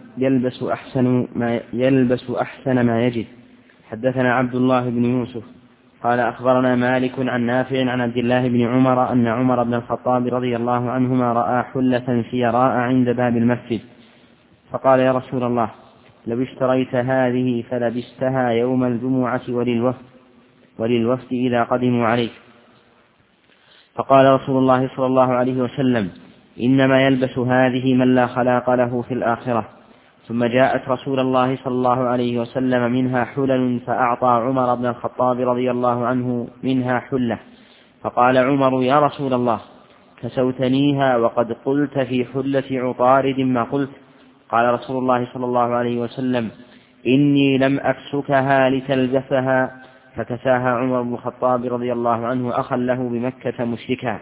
يلبس أحسن ما يجد. حدثنا عبد الله بن يوسف قال أخبرنا مالك عن نافع عن عبد الله بن عمر أن عمر بن الخطاب رضي الله عنهما رأى حلة سيراء عند باب المسجد، فقال: يا رسول الله، لو اشتريت هذه فلبستها يوم الجمعة وللوفد إذا قدموا عليك. فقال رسول الله صلى الله عليه وسلم: إنما يلبس هذه من لا خلاق له في الآخرة. ثم جاءت رسول الله صلى الله عليه وسلم منها حلل، فأعطى عمر بن الخطاب رضي الله عنه منها حلة. فقال عمر: يا رسول الله، كسوتنيها وقد قلت في حلة عطارد ما قلت. قال رسول الله صلى الله عليه وسلم: إني لم أكسكها لتلبسها. فكساها عمر بن الخطاب رضي الله عنه أخا له بمكة مشركا.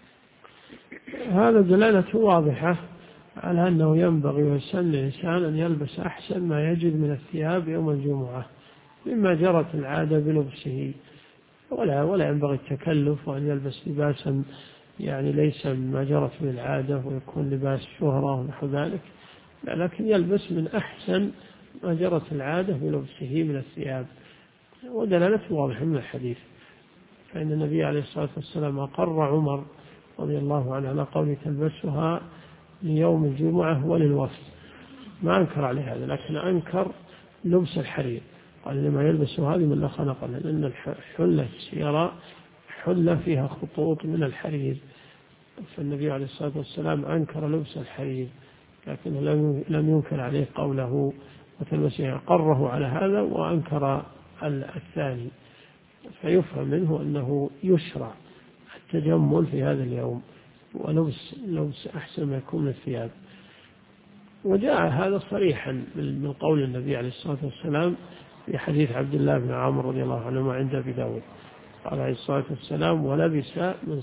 هذا دلالة واضحة على أنه ينبغي ويسن الإنسان أن يلبس أحسن ما يجد من الثياب يوم الجمعة مما جرت العادة بلبسه، ولا ينبغي التكلف وأن يلبس لباسا يعني ليس مما جرت به العادة ويكون لباس شهرة ونحو ذلك، لكن يلبس من أحسن ما جرت العادة بلبسه من الثياب. ودلالته واضحة من الحديث، فإن النبي عليه الصلاة والسلام أقر عمر رضي الله عنه على قول تلبسها ليوم الجمعة وللوفد، ما أنكر عليه هذا، لكن أنكر لبس الحرير، قال لما يلبس هذه من لا خلق له، لأن الحلة السيراء حلة فيها خطوط من الحرير، فالنبي عليه الصلاة والسلام أنكر لبس الحرير، لكن لم ينكر عليه قوله وتلبسها، قره على هذا وأنكر الثاني. فيفهم منه أنه يشرع التجمل في هذا اليوم ولبس أحسن ما يكون من الثياب. وجاء هذا صريحا من قول النبي عليه الصلاة والسلام في حديث عبد الله بن عمرو رضي الله عنهما عند أبي داود، قال عليه الصلاة والسلام: ولبس من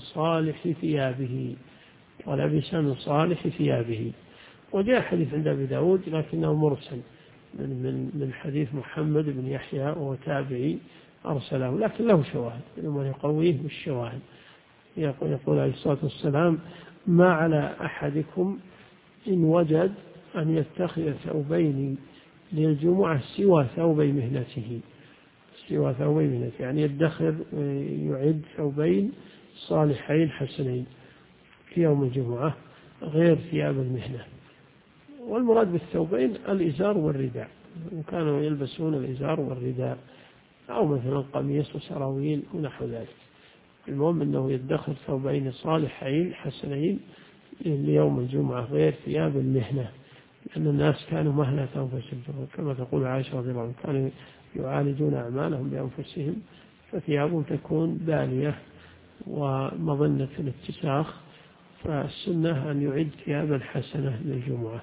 صالح ثيابه. وجاء حديث عند أبي داود لكنه مرسل من حديث محمد بن يحيى وهو تابعي أرسله، لكن له شواهد ومن يقويه بالشواهد. يقول عليه الصلاة والسلام: ما على أحدكم إن وجد أن يتخذ ثوبين للجمعة سوى ثوبي مهنته، يعني يدخر ويعد ثوبين صالحين حسنين في يوم الجمعة غير ثياب المهنة. والمراد بالثوبين الإزار والرداء، كانوا يلبسون الإزار والرداء، أو مثلا قميص وسراويل ونحو ذلك. المهم أنه يدخر ثوبين صالحين حسنين ليوم الجمعة غير ثياب المهنة، لأن الناس كانوا مهنة أنفسهم كما تقول عائشة رضي الله عنها، كانوا يعالجون أعمالهم بأنفسهم، فثيابهم تكون بالية ومظنة الاتساخ، فالسنة أن يعد ثيابا حسنة للجمعة.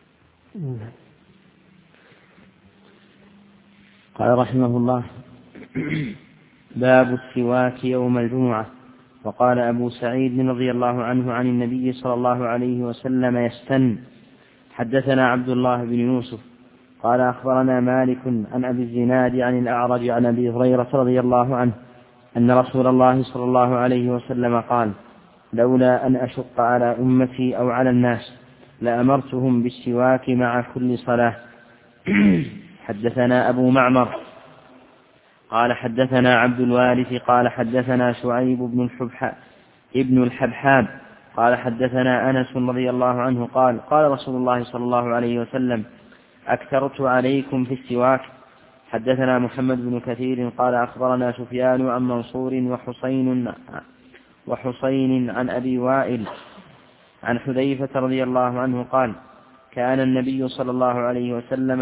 قال رحمه الله: باب السواك يوم الجمعة. وقال أبو سعيد رضي الله عنه عن النبي صلى الله عليه وسلم: يستن. حدثنا عبد الله بن يوسف قال أخبرنا مالك عن أبي الزناد عن الأعرج عن أبي هريرة رضي الله عنه أن رسول الله صلى الله عليه وسلم قال: لولا أن أشق على أمتي أو على الناس لأمرتهم بالسواك مع كل صلاة. حدثنا أبو معمر قال حدثنا عبد الوارث قال حدثنا شعيب ابن الحبحاب قال حدثنا أنس رضي الله عنه قال: قال رسول الله صلى الله عليه وسلم: أكثرت عليكم في السواك. حدثنا محمد بن كثير قال أخبرنا سفيان عن منصور وحسين عن أبي وائل عن حذيفة رضي الله عنه قال: كان النبي صلى الله عليه وسلم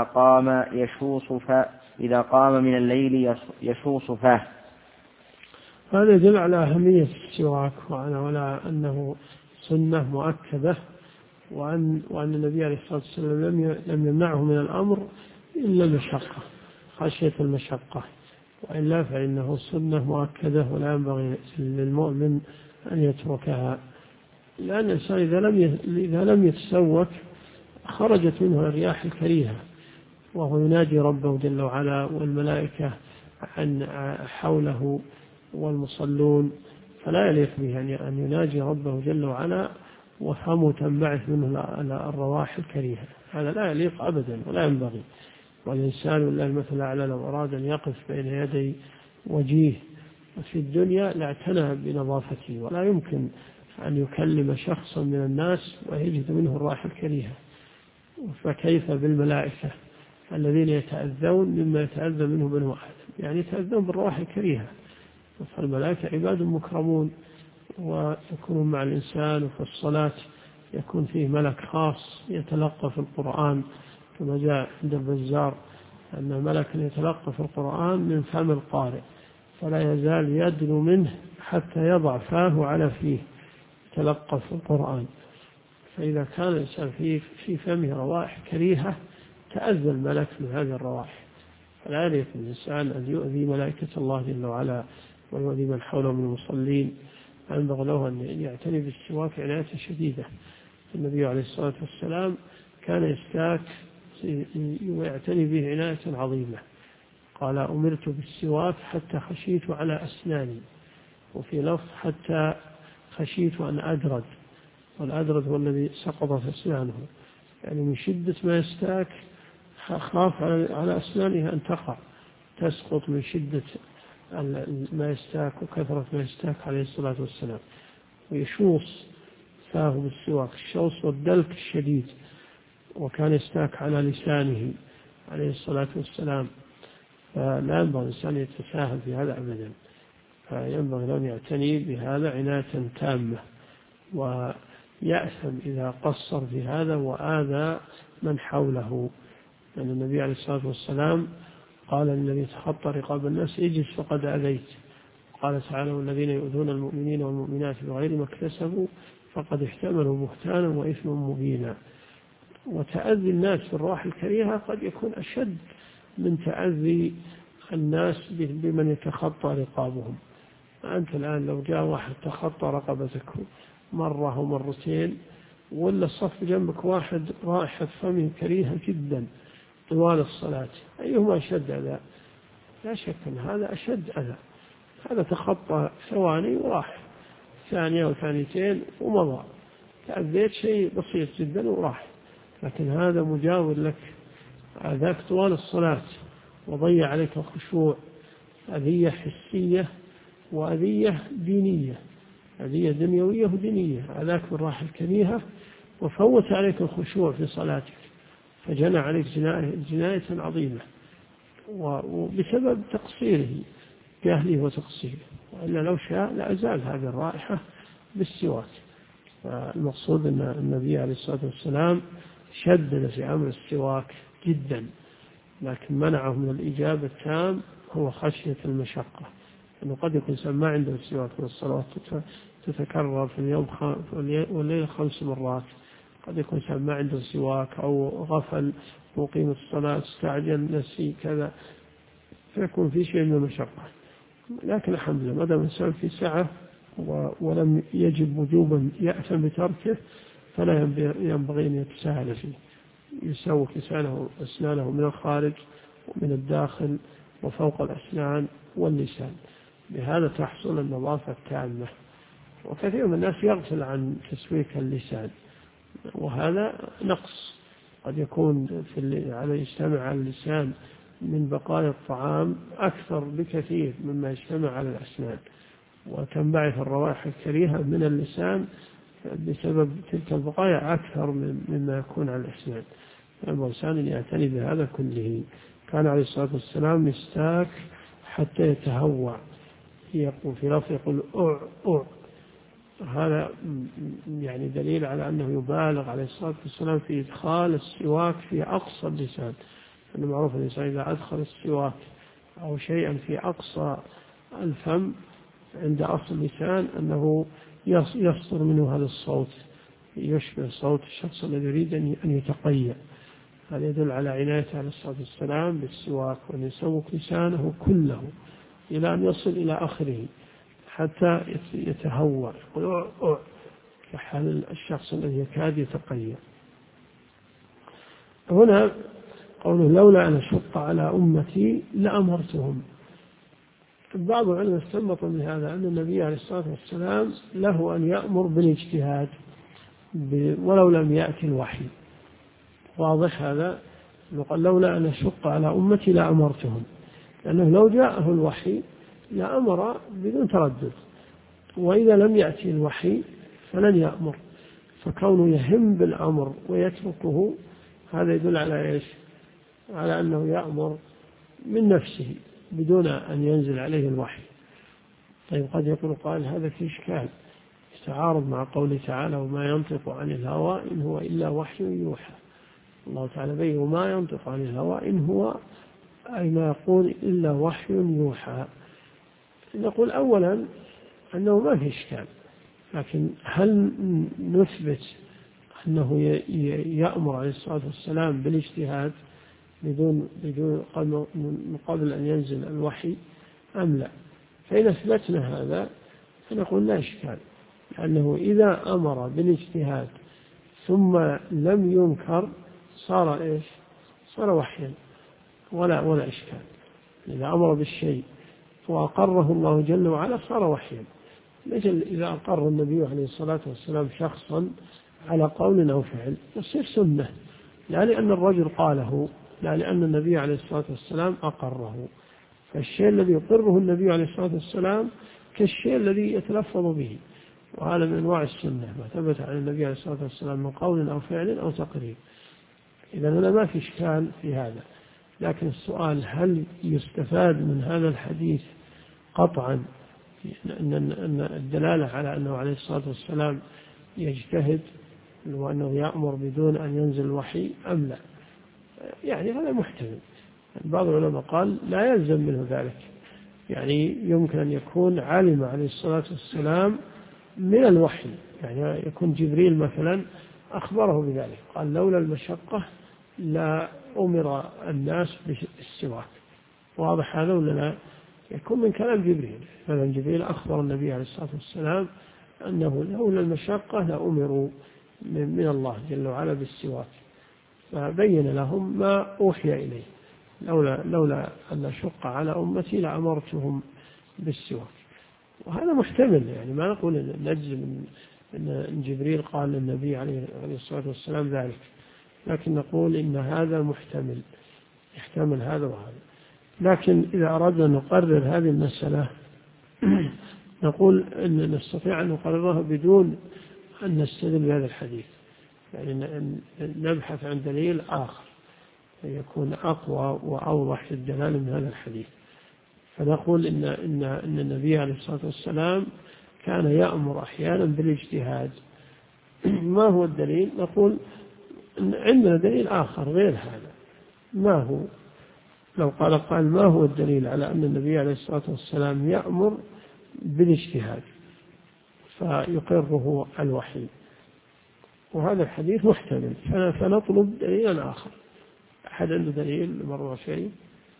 إذا قام من الليل يشوص فاه. هذا يدل على أهمية السواك وعلى أنه سنة مؤكدة، وأن النبي عليه الصلاة والسلام لم يمنعه من الأمر إلا المشقة، خشية المشقة، وإلا فإنه سنة مؤكدة ولا ينبغي للمؤمن أن يتركها، لأن الإنسان إذا لم يتسوك خرجت منه الرياح الكريهة وهو يناجي ربه جل وعلا والملائكة عن حوله والمصلون، فلا يليق به أن يناجي ربه جل وعلا وفمه تنبعث منه الروائح الكريهة، هذا لا يليق أبدا ولا ينبغي. والإنسان لله المثل الأعلى لو أراد أن يقف بين يدي وجيه في الدنيا لاعتنى بنظافته، ولا يمكن أن يكلم شخصا من الناس ويجد منه الرائحة الكريهة، فكيف بالملائكة الذين يتأذون مما يتأذى منه بنو آدم، يعني يتأذون بالروائح الكريهة. فالملائكة عباد مكرمون ويكونون مع الإنسان، وفي الصلاة يكون فيه ملك خاص يتلقى في القرآن، كما جاء عند البزار أن ملكا يتلقى في القرآن من فم القارئ فلا يزال يدنو منه حتى يضع فاه على فيه يتلقى في القرآن. فإذا كان الإنسان في فمه روائح كريهة تأذى الملك من هذه الروائح، فلا يليق الإنسان أن يؤذي ملائكة الله جل وعلا ويؤذي من حوله من المصلين. ينبغي له أن يعتني بالسواك عناية شديدة. النبي عليه الصلاة والسلام كان يستاك ويعتني به عناية عظيمة. قال: أمرت بالسواك حتى خشيت على أسناني، وفي لفظ حتى خشيت أن أدرد، والأدرد هو الذي سقطت أسنانه، يعني من شدة ما يستاك خاف على أسنانه أن تقع تسقط من شدة ما يستاك وكثرة ما يستاك عليه الصلاة والسلام. ويشوص فاه بالسواك، الشوص والدلك الشديد، وكان يستاك على لسانه عليه الصلاة والسلام. فلا ينبغي الإنسان يتساهل في هذا أبدا، فينبغي أن يعتني بهذا عناية تامة، ويأثم إذا قصر في هذا وآذى من حوله. لأن النبي عليه الصلاة والسلام قال للذي تخطى رقاب الناس: اجلس فقد أذيت. قال تعالى: والذين يؤذون المؤمنين والمؤمنات بغير ما اكتسبوا فقد احتملوا بهتانا وإثما مبينا. وتأذي الناس بالروح الكريهة قد يكون أشد من تأذي الناس بمن يتخطى رقابهم. أنت الآن لو جاء واحد تخطى رقبتك مرة أو مرتين، ولا الصف جنبك واحد رائحة فمه كريهة جدا طوال الصلاة، أيهما أشد أذى؟ لا شك أن هذا أشد أذى. هذا تخطى ثواني وراح، ثانية وثانيتين ومضى، تأذيت شيء بسيط جدا وراح. لكن هذا مجاور لك، أذاك طوال الصلاة وضيع عليك الخشوع، أذية حسية وأذية دينية، أذية دنيوية ودينية. أذاك بالراحة الكريهة وفوت عليك الخشوع في صلاتك، فجنى عليك جناية عظيمة، وبسبب تقصيره جهله وتقصيره. وإلا لو شاء لأزال هذه الرائحة بالسواك. فالمقصود أن النبي عليه الصلاة والسلام شدد في أمر السواك جدا، لكن منعه من الإجابة التام هو خشية المشقة، أنه قد يكون ما عنده السواك من الصلاة تتكرر في اليوم والليلة 5 مرات، قد يكون ما عنده سواك أو غفل وقيم الصلاة استعجل نسي كذا، فيكون في شيء من المشقة. لكن الحمد لله ما دام الإنسان في سعة ولم يجب وجوبا يأثم بتركه، فلا ينبغي أن يتساهل فيه. يسوق أسنانه من الخارج ومن الداخل وفوق الأسنان واللسان، بهذا تحصل النظافة التامة. وكثير من الناس يغفل عن تسويك اللسان، وهذا نقص. قد يكون يجتمع على اللسان من بقايا الطعام أكثر بكثير مما يجتمع على الأسنان، وتنبعث الروائح الكريهة من اللسان بسبب تلك البقايا أكثر مما يكون على الأسنان. الإنسان يعتني بهذا كله. كان عليه الصلاة والسلام يستاك حتى يتهوى، يقول في لفظ يقول أع. هذا يعني دليل على أنه يبالغ عليه الصلاة والسلام في إدخال السواك في أقصى اللسان. أنه معروف الإنسان إذا أدخل السواك أو شيئا في أقصى الفم عند أصل اللسان أنه يصدر منه هذا الصوت، يشبه صوت الشخص الذي يريد أن يتقيأ. هذا يدل على عنايته عليه الصلاة والسلام بالسواك، وأن يسوق لسانه كله إلى أن يصل إلى آخره حتى يتهوى كحال الشخص الذي يكاد يتقيأ. هنا قوله: لولا أن أشق على أمتي لأمرتهم. بعض العلماء استنبط من هذا أن النبي عليه الصلاة والسلام له أن يأمر بالاجتهاد ولو لم يأتي الوحي. واضح هذا؟ قال: لولا أن أشق على أمتي لأمرتهم، لأنه لو جاءه الوحي لأمر بدون تردد، وإذا لم يأتي الوحي فلن يأمر. فكونه يهم بالأمر ويتركه هذا يدل على إيش؟ على أنه يأمر من نفسه بدون أن ينزل عليه الوحي. طيب قد يقول قال هذا في إشكال يتعارض مع قوله تعالى وما ينطق عن الهوى إن هو إلا وحي يوحى. الله تعالى بين وما ينطق عن الهوى إن هو أي ما يقول إلا وحي يوحى. نقول أولا أنه ما في إشكال، لكن هل نثبت أنه يأمر عليه الصلاة والسلام بالاجتهاد بدون قبل أن ينزل الوحي أم لا؟ فإن أثبتنا هذا فنقول لا إشكال، لأنه إذا أمر بالاجتهاد ثم لم ينكر صار إيش؟ صار وحيا ولا إشكال. إذا أمر بالشيء وأقره الله جل وعلا صار وحيا، مثل إذا أقر النبي عليه الصلاة والسلام شخصا على قول أو فعل يصير سنة، لا لأن الرجل قاله، لا لأن النبي عليه الصلاة والسلام أقره. فالشيء الذي يقره النبي عليه الصلاة والسلام كالشيء الذي يتلفظ به، وهذا من أنواع السنة ما ثبت عن النبي عليه الصلاة والسلام من قول أو فعل أو تقرير. إذا هنا ما في إشكال في هذا، لكن السؤال هل يستفاد من هذا الحديث قطعا أن الدلالة على أنه عليه الصلاة والسلام يجتهد وأنه يأمر بدون أن ينزل الوحي أم لا؟ يعني هذا محتمل. بعض العلماء قال لا يلزم منه ذلك، يعني يمكن أن يكون علم عليه الصلاة والسلام من الوحي، يعني يكون جبريل مثلا أخبره بذلك قال لولا المشقة لا أمر الناس بالسواك. واضح هذا ولا لا؟ يكون من كلام جبريل، مثلا جبريل أخبر النبي عليه الصلاة والسلام أنه لولا المشقة لأمروا من الله جل وعلا بالسواك، فبين لهم ما أوحي إليه لولا أن أشق على أمتي لأمرتهم بالسواك. وهذا محتمل، يعني ما نقول نجزم أن جبريل قال للنبي عليه الصلاة والسلام ذلك، لكن نقول إن هذا محتمل، يحتمل هذا وهذا. لكن إذا أردنا أن نقرر هذه المسألة نقول أن نستطيع أن نقررها بدون أن نستدل بهذا الحديث، يعني نبحث عن دليل آخر يكون أقوى وأوضح في الدلالة من هذا الحديث. فنقول إن النبي عليه الصلاة والسلام كان يأمر أحيانا بالاجتهاد. ما هو الدليل؟ نقول عندنا دليل آخر غير هذا. ما هو؟ لو قال ما هو الدليل على أن النبي عليه الصلاة والسلام يأمر بالاجتهاد فيقره الوحي؟ وهذا الحديث محتمل، فنطلب دليلا آخر. أحد عنده دليل مرة شيء؟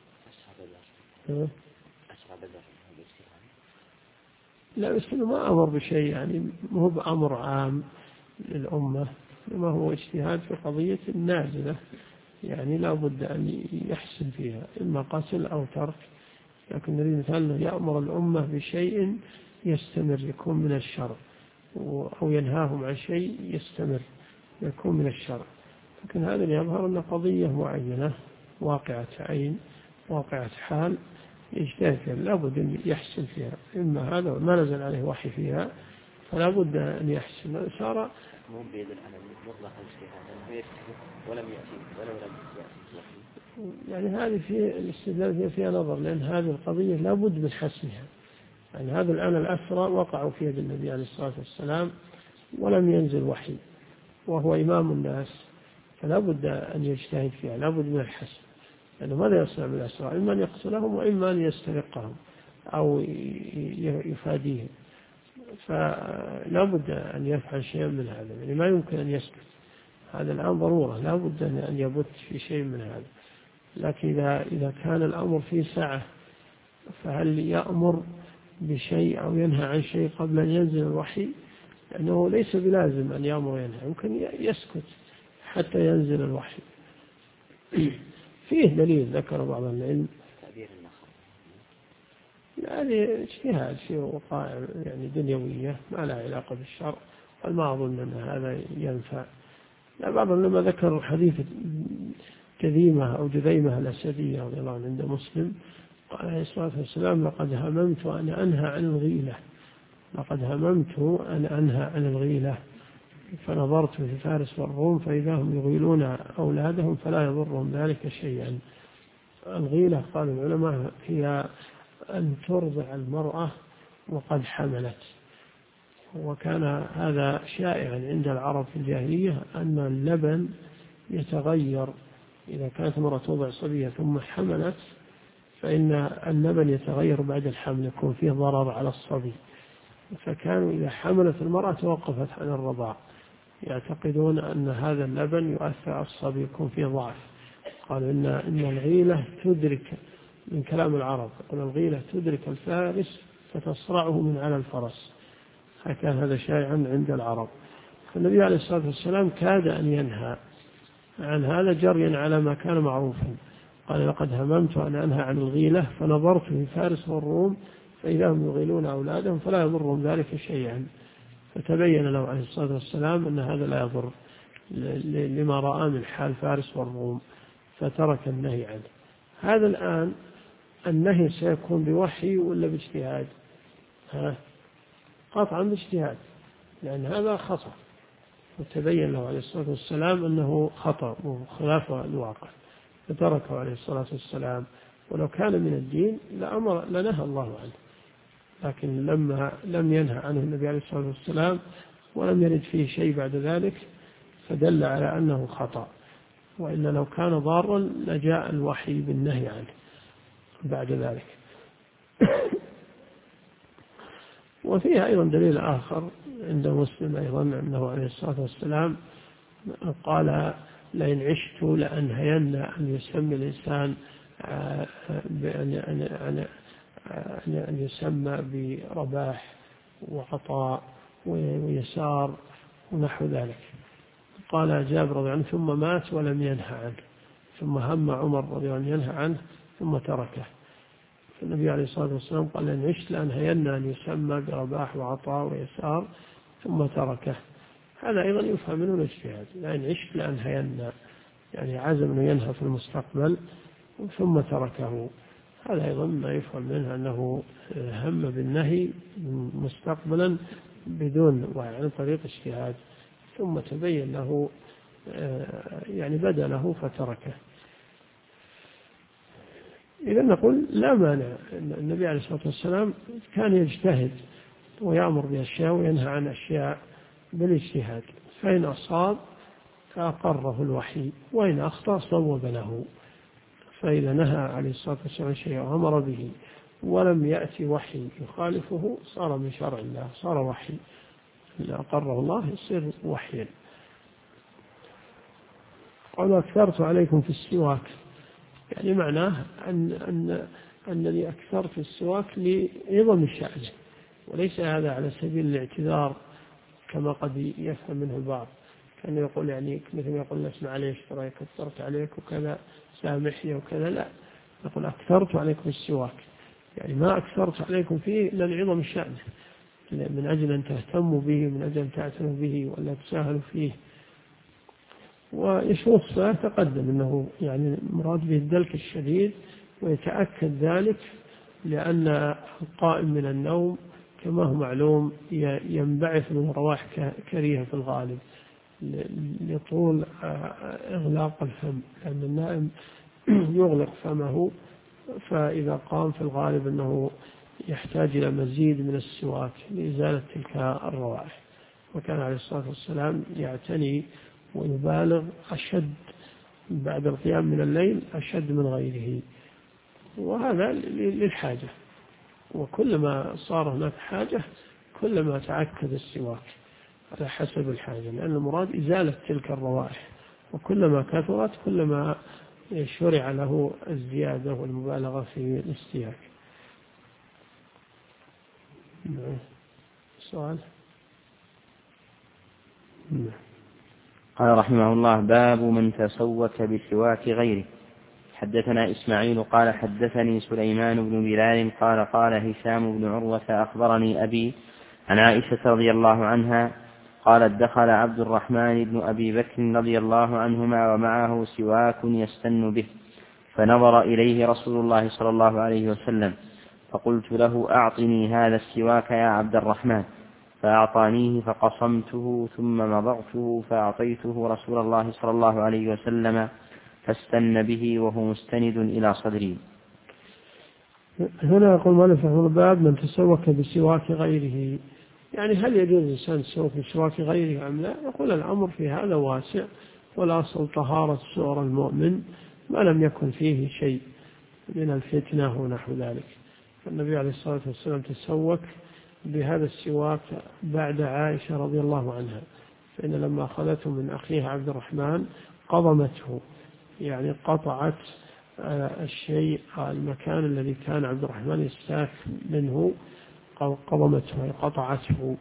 لا، بس ما أمر بشيء، يعني ما هو بأمر عام للأمة، ما هو اجتهاد في قضية نازلة، يعني لا بد أن يحسن فيها إما قتل أو ترك. لكن نريد مثلا يأمر الأمة بشيء يستمر يكون من الشرع، أو ينهاهم عن شيء يستمر يكون من الشرع. لكن هذا يظهر أن قضية معينة واقعة عين واقعة حال يجتهد فيها، لا بد أن يحسن فيها، إما هذا ما نزل عليه وحي فيها فلا بد أن يحسن. صار مو بيد الأمل مطلق الاجتهاد ولم يأتي يعني هذه في الاستدلال فيها نظر، لأن هذه القضية لا بد من حسمها. يعني هذا الآن الأسرى وقعوا في يد النبي عليه الصلاة والسلام ولم ينزل وحي وهو إمام الناس، فلا بد أن يجتهد فيها، لا بد من الحسم، لأنه ماذا يصنع بالأسرى؟ إما أن يقتلهم وإما أن يسترقهم أو يفاديهم، فلا بد أن يفعل شيئا من هذا، يعني ما يمكن أن يسكت. هذا الآن ضرورة، لا بد أن يبت في شيء من هذا. لكن إذا كان الأمر فيه سعة فهل يأمر بشيء أو ينهى عن شيء قبل أن ينزل الوحي؟ لأنه ليس بلازم أن يأمر وينهى، يمكن يسكت حتى ينزل الوحي. فيه دليل ذكر بعض العلم، يعني اجتهاد في وقائع يعني دنيوية ما لها علاقة بالشرع، وما أظن أن هذا ينفع. لا، بعض العلماء ذكر حديث كذيمة أو جذيمة الأسدية رضي الله عنه عند مسلم قال عليه الصلاة والسلام لقد هممت أن أنهى عن الغيلة، لقد هممت أن أنهى عن الغيلة، فنظرت في فارس والروم فإذا هم يغيلون أولادهم فلا يضرهم ذلك شيئا. الغيلة قال العلماء هي أن ترضع المرأة وقد حملت، وكان هذا شائعا عند العرب في الجاهلية أن اللبن يتغير إذا كانت المرأة توضع صبية ثم حملت، فإن اللبن يتغير بعد الحمل يكون فيه ضرر على الصبي، فكانوا إذا حملت المرأة توقفت عن الرضاع، يعتقدون أن هذا اللبن يؤثر على الصبي يكون فيه ضعف. قالوا إن الغيلة تدرك، من كلام العرب يقول الغيلة تدرك الفارس فتصرعه من على الفرس، كان هذا شائعا عند العرب. فالنبي عليه الصلاة والسلام كاد أن ينهى عن هذا جريا على ما كان معروفا. قال لقد هممت أن أنهى عن الغيلة فنظرت في فارس والروم فإذا هم يغيلون أولادهم فلا يضرهم ذلك شيئا، فتبين له عليه الصلاة والسلام أن هذا لا يضر لما رأى من حال فارس والروم فترك النهي عنه. هذا الآن النهي سيكون بوحي ولا باجتهاد؟ قطعا باجتهاد، لأن هذا خطأ، وتبين له عليه الصلاة والسلام أنه خطأ وخلاف الواقع فتركه عليه الصلاة والسلام. ولو كان من الدين لنهى الله عنه، لكن لما لم ينهى عنه النبي عليه الصلاة والسلام ولم يرد فيه شيء بعد ذلك فدل على أنه خطأ، وإلا لو كان ضارا لجاء الوحي بالنهي عنه بعد ذلك. وفيها أيضا دليل آخر عند مسلم أيضا أنه عليه الصلاة والسلام قال لئن عشت لأنهين أن يسمى الإنسان أن يسمى برباح وعطاء ويسار ونحو ذلك. قال جابر رضي الله عنه ثم مات ولم ينهى عنه، ثم هم عمر رضي الله عنه ينهى عنه ثم تركه. فالنبي عليه الصلاة والسلام قال لئن عشت لأنهين أن يسمى برباح وعطاء ويسار ثم تركه. هذا أيضا يفهم منه الاجتهاد، لأن عشت لأنهين يعني عزم أنه ينهى في المستقبل ثم تركه. هذا أيضا ما يفهم منه أنه هم بالنهي مستقبلا بدون عن طريق اجتهاد، ثم تبين له يعني بدا له فتركه. إذا نقول لا مانع، النبي عليه الصلاة والسلام كان يجتهد ويأمر بأشياء وينهى عن أشياء بالاجتهاد، فإن أصاب فأقره الوحي وإن أخطأ صوب له. فإذا نهى عليه الصلاة والسلام شيئا وأمر به ولم يأتي وحي يخالفه صار من شرع الله، صار وحي، إذا أقره الله يصير وحيا. قال أكثرت عليكم في السواك، يعني معناه أنني أكثرت السواك لعظم الشأن، وليس هذا على سبيل الاعتذار كما قد يفهم منه البعض، كان يقول يعني مثل ما يقول اسمع عليك ترى كثرت عليك وكذا سامحني وكذا، لا، نقول أكثرت عليكم السواك، يعني ما أكثرت عليكم فيه إلا لعظم الشأن، من أجل أن تهتموا به، من أجل أن تعتنوا به ولا تساهلوا فيه. ويشوف الصلاة تقدم أنه يعني مراد به الدلك الشديد، ويتأكد ذلك لأن القائم من النوم كما هو معلوم ينبعث من رواح كريهة في الغالب لطول إغلاق الفم، لأن النائم يغلق فمه، فإذا قام في الغالب أنه يحتاج إلى مزيد من السواك لإزالة تلك الروائح. وكان عليه الصلاة والسلام يعتني ويبالغ أشد بعد القيام من الليل أشد من غيره، وهذا للحاجة، وكلما صار هناك حاجة كلما تعكد السواك على حسب الحاجة، لأن المراد إزالة تلك الروائح، وكلما كثرت كلما شرع له الزيادة والمبالغة في الاستياك. سؤال؟ قال رحمه الله باب من تسوك بسواك غيره. حدثنا إسماعيل قال حدثني سليمان بن بلال قال هشام بن عروة أخبرني أبي عن عائشة رضي الله عنها قالت دخل عبد الرحمن بن أبي بكر رضي الله عنهما ومعه سواك يستن به، فنظر إليه رسول الله صلى الله عليه وسلم، فقلت له أعطني هذا السواك يا عبد الرحمن، فأعطانيه فقصمته ثم مضغته فأعطيته رسول الله صلى الله عليه وسلم فاستن به وهو مستند إلى صدري. هنا يقول مؤلف رحمه الله باب من تسوك بسواك غيره، يعني هل يجوز الإنسان التسوك بسواك غيره أم لا؟ يقول الأمر في هذا واسع، والأصل طهارة سؤر المؤمن ما لم يكن فيه شيء من الفتنة ونحو ذلك. النبي عليه الصلاة والسلام تسوك بهذا السواك بعد عائشة رضي الله عنها، فإن لما أخذته من أخيه عبد الرحمن قضمته، يعني قطعت الشيء المكان الذي كان عبد الرحمن يستاك منه، قضمته قطعته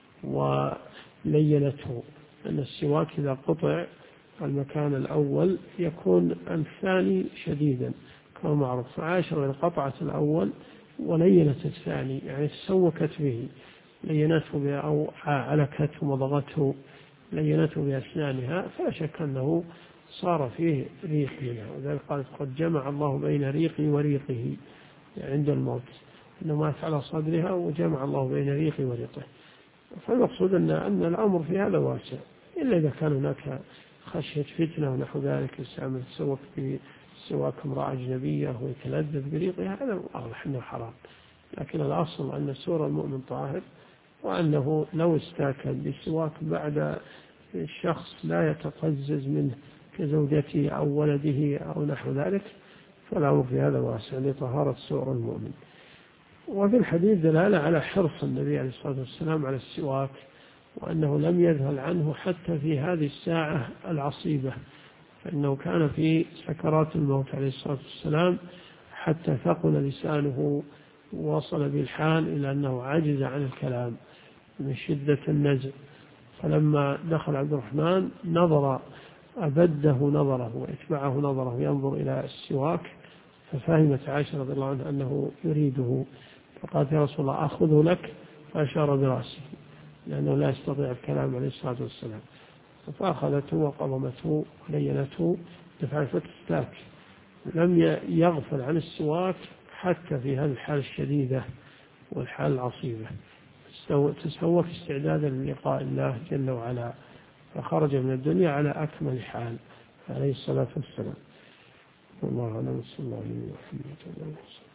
ولينته. أن السواك إذا قطع المكان الأول يكون الثاني شديدا كما معروف، فعائشة قطعت الأول ولينت الثاني، يعني تسوكت به، لينته أو علكته وضغته لينته بأسنانها، فلا شك أنه صار فيه ريق منها. وذلك قالت قد جمع الله بين ريقي وريقه عند الموت، إنه مات على صدرها وجمع الله بين ريقي وريقه. فالمقصود أن الأمر في هذا واسع، إلا إذا كان هناك خشية فتنة ونحو ذلك، يستعمل تسوك بسواك امرأة أجنبية ويتلذذ بريقها، هذا واضح أنه حرام. لكن الأصل أن سور المؤمن طاهر، وأنه لو استاك بسواك بعد الشخص لا يتقزز منه كزوجته أو ولده أو نحو ذلك، فالأمر في هذا واسع لطهارة سور المؤمن. وفي الحديث دلالة على حرص النبي عليه الصلاة والسلام على السواك، وأنه لم يذهل عنه حتى في هذه الساعة العصيبة، فإنه كان في سكرات الموت عليه الصلاة والسلام حتى ثقل لسانه ووصل بالحال إلى أنه عجز عن الكلام من شدة النزع. فلما دخل عبد الرحمن نظر أبده نظره وإتبعه نظره ينظر إلى السواك، ففهمت عائشة رضي الله عنها أنه يريده، فقالت يا رسول الله أخذه لك، فأشار برأسه لأنه لا يستطيع الكلام عليه الصلاة والسلام، فأخذته وقضمته ولينته دفع فتستاك. لم يغفل عن السواك حتى في هذه الحالة الشديدة والحالة العصيبة، تسوك استعدادا للقاء الله جل وعلا، فخرج من الدنيا على أكمل حال عليه الصلاة والسلام. والله أعلم. صلى الله عليه وسلم.